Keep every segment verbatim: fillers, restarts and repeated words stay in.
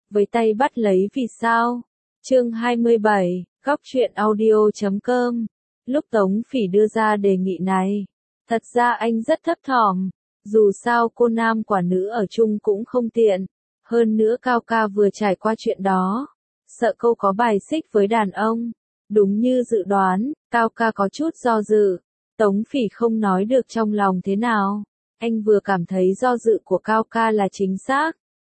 với tay bắt lấy vì sao. Chương hai mươi bảy, góc truyện audio chấm com. Lúc Tống Phỉ đưa ra đề nghị này, thật ra anh rất thấp thỏm, dù sao cô nam quả nữ ở chung cũng không tiện, hơn nữa Cao Ca vừa trải qua chuyện đó, sợ cô có bài xích với đàn ông. Đúng như dự đoán, Cao Ca có chút do dự, Tống Phỉ không nói được trong lòng thế nào, anh vừa cảm thấy do dự của Cao Ca là chính xác.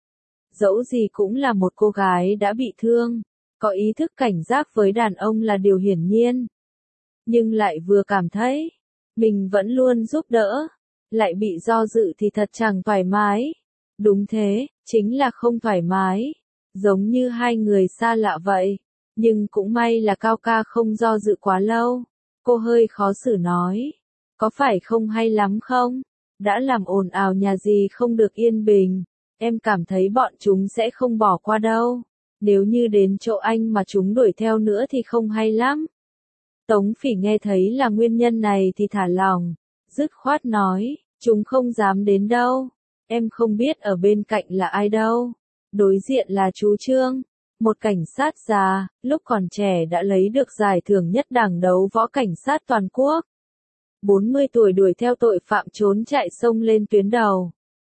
Dẫu gì cũng là một cô gái đã bị thương, có ý thức cảnh giác với đàn ông là điều hiển nhiên. Nhưng lại vừa cảm thấy, mình vẫn luôn giúp đỡ, lại bị do dự thì thật chẳng thoải mái. Đúng thế, chính là không thoải mái, giống như hai người xa lạ vậy. Nhưng cũng may là Cao Ca không do dự quá lâu. Cô hơi khó xử nói, có phải không hay lắm không? Đã làm ồn ào nhà gì không được yên bình, em cảm thấy bọn chúng sẽ không bỏ qua đâu. Nếu như đến chỗ anh mà chúng đuổi theo nữa thì không hay lắm. Tống Phỉ nghe thấy là nguyên nhân này thì thả lòng, dứt khoát nói, chúng không dám đến đâu. Em không biết ở bên cạnh là ai đâu. Đối diện là chú Trương, một cảnh sát già, lúc còn trẻ đã lấy được giải thưởng nhất đảng đấu võ cảnh sát toàn quốc. bốn mươi tuổi đuổi theo tội phạm trốn chạy xông lên tuyến đầu.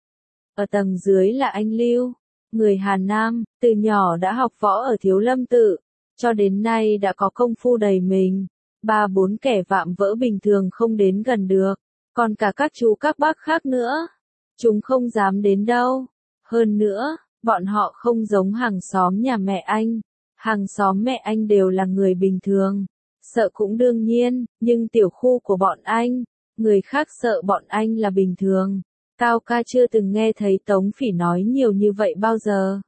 Ở tầng dưới là anh Lưu, người Hà Nam, từ nhỏ đã học võ ở Thiếu Lâm Tự, cho đến nay đã có công phu đầy mình. Ba bốn kẻ vạm vỡ bình thường không đến gần được, còn cả các chú các bác khác nữa. Chúng không dám đến đâu. Hơn nữa, bọn họ không giống hàng xóm nhà mẹ anh. Hàng xóm mẹ anh đều là người bình thường. Sợ cũng đương nhiên, nhưng tiểu khu của bọn anh, người khác sợ bọn anh là bình thường. Cao Ca chưa từng nghe thấy Tống Phỉ nói nhiều như vậy bao giờ.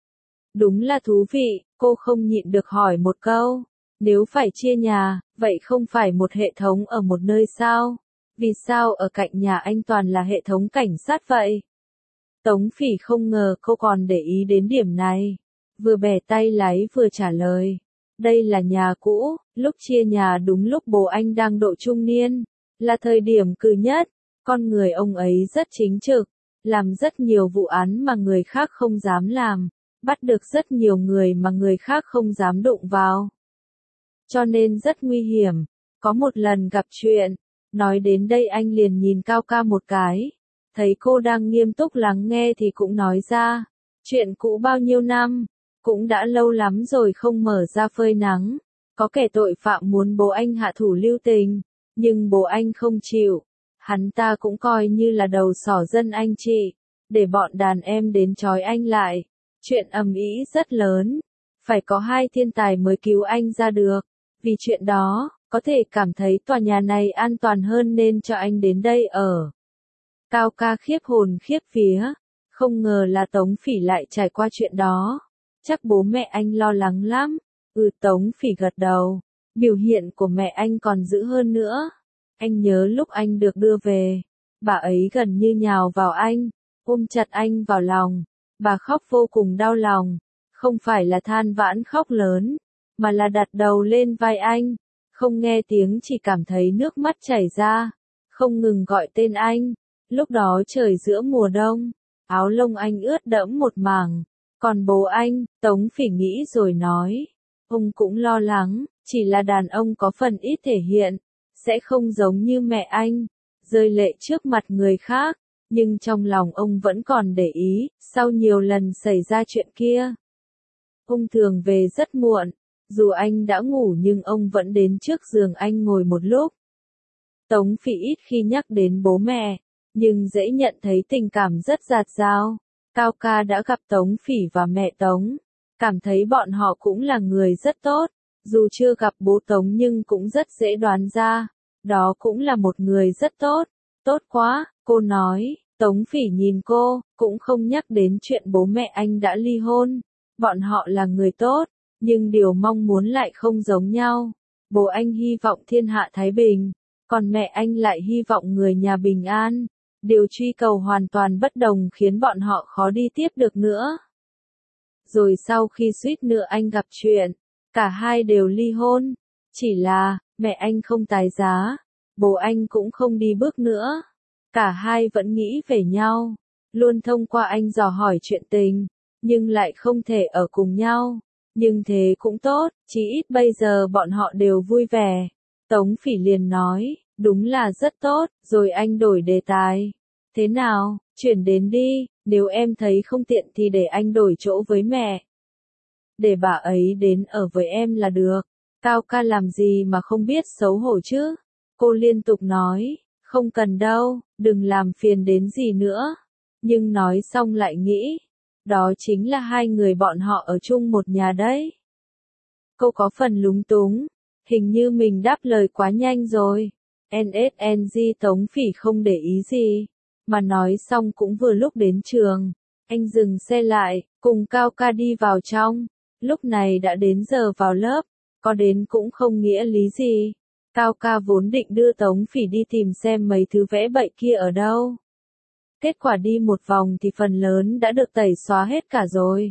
Đúng là thú vị, cô không nhịn được hỏi một câu. Nếu phải chia nhà, vậy không phải một hệ thống ở một nơi sao? Vì sao ở cạnh nhà anh toàn là hệ thống cảnh sát vậy? Tống Phỉ không ngờ cô còn để ý đến điểm này. Vừa bẻ tay lái vừa trả lời. Đây là nhà cũ, lúc chia nhà đúng lúc bố anh đang độ trung niên. Là thời điểm cừ nhất. Con người ông ấy rất chính trực. Làm rất nhiều vụ án mà người khác không dám làm. Bắt được rất nhiều người mà người khác không dám đụng vào. Cho nên rất nguy hiểm. Có một lần gặp chuyện. Nói đến đây anh liền nhìn Cao Ca một cái. Thấy cô đang nghiêm túc lắng nghe thì cũng nói ra. Chuyện cũ bao nhiêu năm. Cũng đã lâu lắm rồi không mở ra phơi nắng. Có kẻ tội phạm muốn bố anh hạ thủ lưu tình. Nhưng bố anh không chịu. Hắn ta cũng coi như là đầu sỏ dân anh chị. Để bọn đàn em đến trói anh lại. Chuyện ầm ĩ rất lớn. Phải có hai thiên tài mới cứu anh ra được. Vì chuyện đó, có thể cảm thấy tòa nhà này an toàn hơn nên cho anh đến đây ở. Cao Ca khiếp hồn khiếp vía. Không ngờ là Tống Phỉ lại trải qua chuyện đó. Chắc bố mẹ anh lo lắng lắm. Ừ, Tống Phỉ gật đầu. Biểu hiện của mẹ anh còn dữ hơn nữa. Anh nhớ lúc anh được đưa về. Bà ấy gần như nhào vào anh. Ôm chặt anh vào lòng. Bà khóc vô cùng đau lòng. Không phải là than vãn khóc lớn. Mà là đặt đầu lên vai anh. Không nghe tiếng chỉ cảm thấy nước mắt chảy ra. Không ngừng gọi tên anh. Lúc đó trời giữa mùa đông. Áo lông anh ướt đẫm một mảng. Còn bố anh, Tống Phỉ nghĩ rồi nói. Ông cũng lo lắng, chỉ là đàn ông có phần ít thể hiện. Sẽ không giống như mẹ anh. Rơi lệ trước mặt người khác. Nhưng trong lòng ông vẫn còn để ý, sau nhiều lần xảy ra chuyện kia. Ông thường về rất muộn. Dù anh đã ngủ nhưng ông vẫn đến trước giường anh ngồi một lúc. Tống Phỉ ít khi nhắc đến bố mẹ, nhưng dễ nhận thấy tình cảm rất dạt dào. Cao Ca đã gặp Tống Phỉ và mẹ Tống, cảm thấy bọn họ cũng là người rất tốt. Dù chưa gặp bố Tống nhưng cũng rất dễ đoán ra, đó cũng là một người rất tốt. Tốt quá, cô nói. Tống Phỉ nhìn cô, cũng không nhắc đến chuyện bố mẹ anh đã ly hôn. Bọn họ là người tốt. Nhưng điều mong muốn lại không giống nhau. Bố anh hy vọng thiên hạ thái bình, còn mẹ anh lại hy vọng người nhà bình an. Điều truy cầu hoàn toàn bất đồng khiến bọn họ khó đi tiếp được nữa. Rồi sau khi suýt nữa anh gặp chuyện, cả hai đều ly hôn. Chỉ là, mẹ anh không tái giá, bố anh cũng không đi bước nữa. Cả hai vẫn nghĩ về nhau, luôn thông qua anh dò hỏi chuyện tình. nhưng lại không thể ở cùng nhau. Nhưng thế cũng tốt, chí ít bây giờ bọn họ đều vui vẻ. Tống Phỉ liền nói, đúng là rất tốt, rồi anh đổi đề tài. Thế nào, chuyển đến đi, nếu em thấy không tiện thì để anh đổi chỗ với mẹ. Để bà ấy đến ở với em là được. Cao ca làm gì mà không biết xấu hổ chứ? Cô liên tục nói, không cần đâu, đừng làm phiền đến gì nữa. Nhưng nói xong lại nghĩ, đó chính là hai người bọn họ ở chung một nhà đấy. Cô có phần lúng túng, hình như mình đáp lời quá nhanh rồi. en ét en giê Tống Phỉ không để ý gì, mà nói xong cũng vừa lúc đến trường. Anh dừng xe lại, cùng Cao ca đi vào trong. Lúc này đã đến giờ vào lớp, có đến cũng không nghĩa lý gì. Cao ca vốn định đưa Tống Phỉ đi tìm xem mấy thứ vẽ bậy kia ở đâu. Kết quả đi một vòng thì phần lớn đã được tẩy xóa hết cả rồi.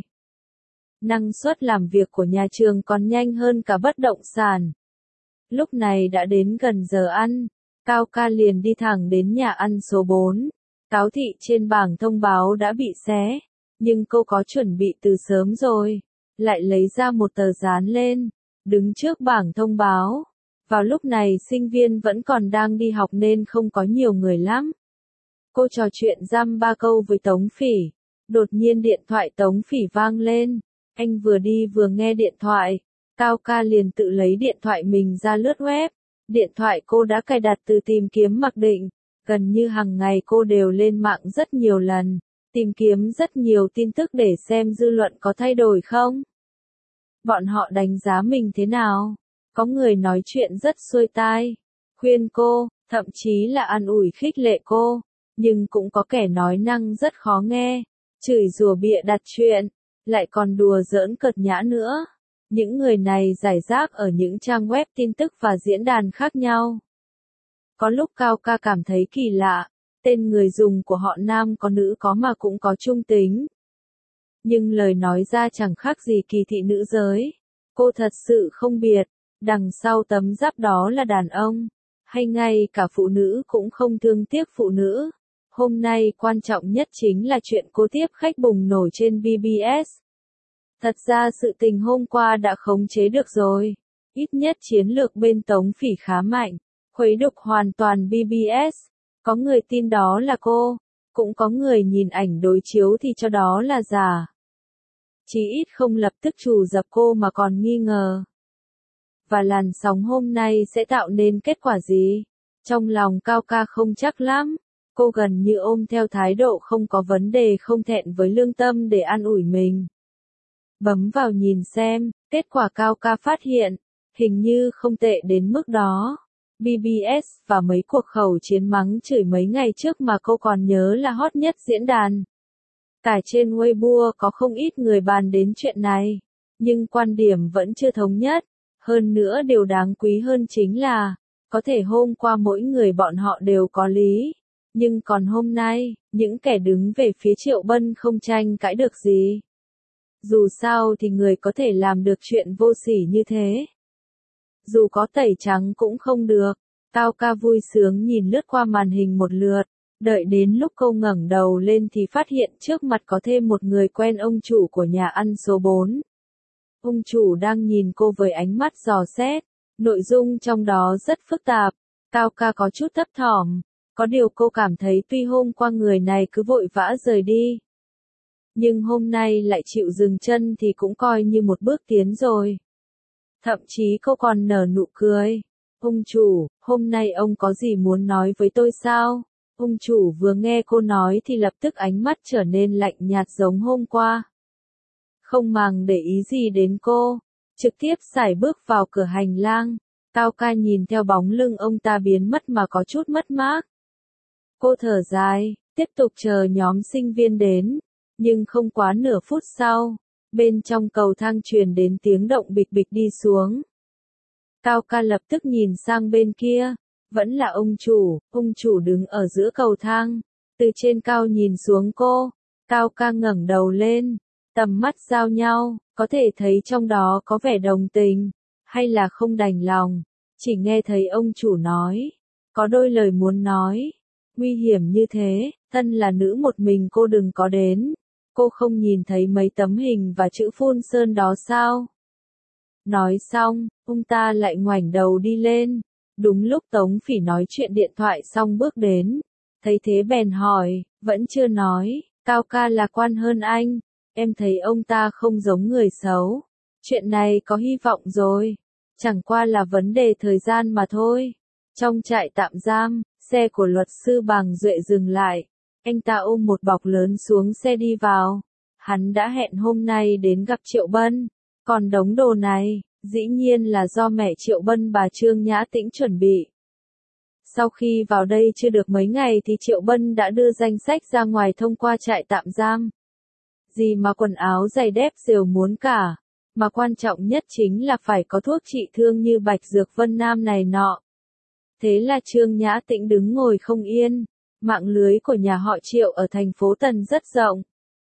Năng suất làm việc của nhà trường còn nhanh hơn cả bất động sản. Lúc này đã đến gần giờ ăn, Cao ca liền đi thẳng đến nhà ăn số bốn. Cáo thị trên bảng thông báo đã bị xé, nhưng cô có chuẩn bị từ sớm rồi. Lại lấy ra một tờ dán lên, đứng trước bảng thông báo. Vào lúc này sinh viên vẫn còn đang đi học nên không có nhiều người lắm. Cô trò chuyện dăm ba câu với Tống Phỉ. Đột nhiên điện thoại Tống Phỉ vang lên. Anh vừa đi vừa nghe điện thoại. Cao ca liền tự lấy điện thoại mình ra lướt web. Điện thoại cô đã cài đặt từ tìm kiếm mặc định. Gần như hàng ngày cô đều lên mạng rất nhiều lần. Tìm kiếm rất nhiều tin tức để xem dư luận có thay đổi không. Bọn họ đánh giá mình thế nào? Có người nói chuyện rất xuôi tai, khuyên cô, thậm chí là an ủi khích lệ cô. Nhưng cũng có kẻ nói năng rất khó nghe, chửi rủa bịa đặt chuyện, lại còn đùa giỡn cợt nhã nữa. Những người này rải rác ở những trang web tin tức và diễn đàn khác nhau. Có lúc Cao ca cảm thấy kỳ lạ, tên người dùng của họ nam có nữ có mà cũng có trung tính. Nhưng lời nói ra chẳng khác gì kỳ thị nữ giới. Cô thật sự không biết, đằng sau tấm giáp đó là đàn ông, hay ngay cả phụ nữ cũng không thương tiếc phụ nữ. Hôm nay quan trọng nhất chính là chuyện cô tiếp khách bùng nổ trên bê bê ét. Thật ra sự tình hôm qua đã khống chế được rồi. Ít nhất chiến lược bên Tống Phỉ khá mạnh, khuấy đục hoàn toàn bê bê ét. Có người tin đó là cô, cũng có người nhìn ảnh đối chiếu thì cho đó là giả. Chí ít không lập tức trù dập cô mà còn nghi ngờ. Và làn sóng hôm nay sẽ tạo nên kết quả gì? Trong lòng Cao ca không chắc lắm. Cô gần như ôm theo thái độ không có vấn đề, không thẹn với lương tâm để an ủi mình. Bấm vào nhìn xem, kết quả Cao ca phát hiện, hình như không tệ đến mức đó. bê bê ét và mấy cuộc khẩu chiến mắng chửi mấy ngày trước mà cô còn nhớ là hot nhất diễn đàn. Cả trên Weibo có không ít người bàn đến chuyện này, nhưng quan điểm vẫn chưa thống nhất. Hơn nữa điều đáng quý hơn chính là, có thể hôm qua mỗi người bọn họ đều có lý. Nhưng còn hôm nay, những kẻ đứng về phía Triệu Bân không tranh cãi được gì. Dù sao thì người có thể làm được chuyện vô sỉ như thế. Dù có tẩy trắng cũng không được. Cao ca vui sướng nhìn lướt qua màn hình một lượt. Đợi đến lúc cô ngẩng đầu lên thì phát hiện trước mặt có thêm một người quen, ông chủ của nhà ăn số bốn. Ông chủ đang nhìn cô với ánh mắt dò xét. Nội dung trong đó rất phức tạp. Cao ca có chút thấp thỏm. Có điều cô cảm thấy tuy hôm qua người này cứ vội vã rời đi, nhưng hôm nay lại chịu dừng chân thì cũng coi như một bước tiến rồi. Thậm chí cô còn nở nụ cười. Ông chủ, hôm nay ông có gì muốn nói với tôi sao? Ông chủ vừa nghe cô nói thì lập tức ánh mắt trở nên lạnh nhạt giống hôm qua. Không màng để ý gì đến cô, trực tiếp sải bước vào cửa hành lang. Cao ca nhìn theo bóng lưng ông ta biến mất mà có chút mất mát. Cô thở dài, tiếp tục chờ nhóm sinh viên đến, nhưng không quá nửa phút sau, bên trong cầu thang truyền đến tiếng động bịch bịch đi xuống. Cao ca lập tức nhìn sang bên kia, vẫn là ông chủ, ông chủ đứng ở giữa cầu thang, từ trên cao nhìn xuống cô. Cao ca ngẩng đầu lên, tầm mắt giao nhau, có thể thấy trong đó có vẻ đồng tình, hay là không đành lòng. Chỉ nghe thấy ông chủ nói, có đôi lời muốn nói. Nguy hiểm như thế, thân là nữ một mình cô đừng có đến. cô không nhìn thấy mấy tấm hình và chữ phun sơn đó sao? Nói xong, ông ta lại ngoảnh đầu đi lên. Đúng lúc Tống Phỉ nói chuyện điện thoại xong bước đến. Thấy thế bèn hỏi, vẫn chưa nói, Cao ca lạc quan hơn anh. Em thấy ông ta không giống người xấu. Chuyện này có hy vọng rồi. Chẳng qua là vấn đề thời gian mà thôi. Trong trại tạm giam, xe của luật sư Bàng Duệ dừng lại. Anh ta ôm một bọc lớn xuống xe đi vào. Hắn đã hẹn hôm nay đến gặp Triệu Bân. Còn đống đồ này, dĩ nhiên là do mẹ Triệu Bân bà Trương Nhã Tĩnh chuẩn bị. Sau khi vào đây chưa được mấy ngày thì Triệu Bân đã đưa danh sách ra ngoài thông qua trại tạm giam. Gì mà quần áo giày dép đều muốn cả. Mà quan trọng nhất chính là phải có thuốc trị thương như Bạch Dược Vân Nam này nọ. Thế là Trương Nhã Tĩnh đứng ngồi không yên. Mạng lưới của nhà họ Triệu ở thành phố Tần rất rộng.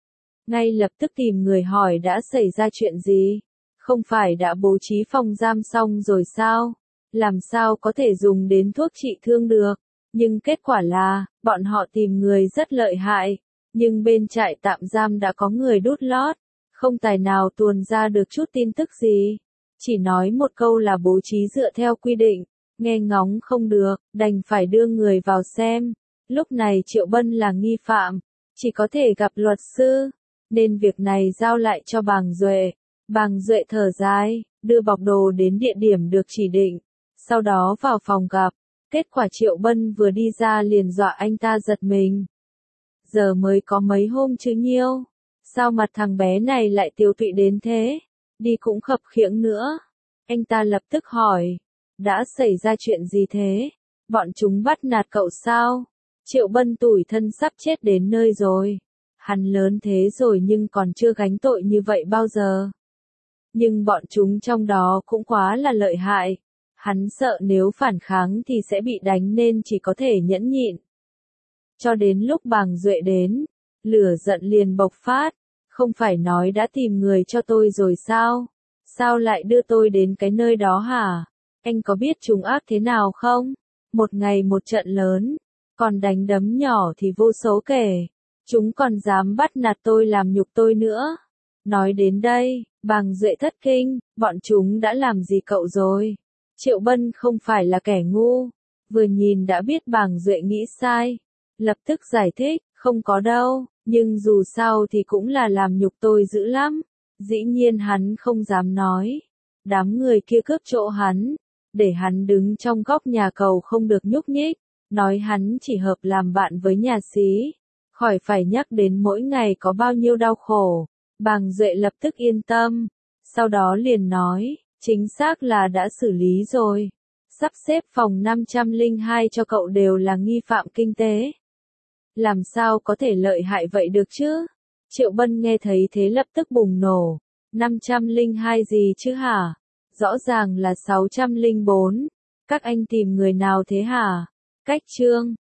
Ngay lập tức tìm người hỏi đã xảy ra chuyện gì. Không phải đã bố trí phòng giam xong rồi sao? Làm sao có thể dùng đến thuốc trị thương được? Nhưng kết quả là, bọn họ tìm người rất lợi hại. Nhưng bên trại tạm giam đã có người đút lót. Không tài nào tuồn ra được chút tin tức gì. Chỉ nói một câu là bố trí dựa theo quy định. Nghe ngóng không được, đành phải đưa người vào xem. Lúc này Triệu Bân là nghi phạm. Chỉ có thể gặp luật sư. Nên việc này giao lại cho Bàng Duệ. Bàng Duệ thở dài, đưa bọc đồ đến địa điểm được chỉ định. Sau đó vào phòng gặp. Kết quả Triệu Bân vừa đi ra liền dọa anh ta giật mình. Giờ mới có mấy hôm chứ nhiêu. Sao mặt thằng bé này lại tiêu tụy đến thế? Đi cũng khập khiễng nữa. Anh ta lập tức hỏi. Đã xảy ra chuyện gì thế? Bọn chúng bắt nạt cậu sao? Triệu Bân tủi thân sắp chết đến nơi rồi. Hắn lớn thế rồi nhưng còn chưa gánh tội như vậy bao giờ. Nhưng bọn chúng trong đó cũng quá là lợi hại. Hắn sợ nếu phản kháng thì sẽ bị đánh nên chỉ có thể nhẫn nhịn. Cho đến lúc Bàng Duệ đến, lửa giận liền bộc phát. Không phải nói đã tìm người cho tôi rồi sao? Sao lại đưa tôi đến cái nơi đó hả? Anh có biết chúng ác thế nào không? Một ngày một trận lớn, còn đánh đấm nhỏ thì vô số kể. Chúng còn dám bắt nạt tôi làm nhục tôi nữa. Nói đến đây, Bàng Duệ thất kinh, bọn chúng đã làm gì cậu rồi? Triệu Bân không phải là kẻ ngu, vừa nhìn đã biết Bàng Duệ nghĩ sai. Lập tức giải thích, không có đâu, nhưng dù sao thì cũng là làm nhục tôi dữ lắm. Dĩ nhiên hắn không dám nói. Đám người kia cướp chỗ hắn, để hắn đứng trong góc nhà cầu không được nhúc nhích, nói hắn chỉ hợp làm bạn với nhà xí. Khỏi phải nhắc đến mỗi ngày có bao nhiêu đau khổ. Bàng Duệ lập tức yên tâm. Sau đó liền nói, chính xác là đã xử lý rồi. Sắp xếp phòng năm trăm lẻ hai cho cậu đều là nghi phạm kinh tế. Làm sao có thể lợi hại vậy được chứ? Triệu Bân nghe thấy thế lập tức bùng nổ. năm trăm lẻ hai gì chứ hả? Rõ ràng là sáu trăm lẻ bốn. Các anh tìm người nào thế hả? Cách Trương.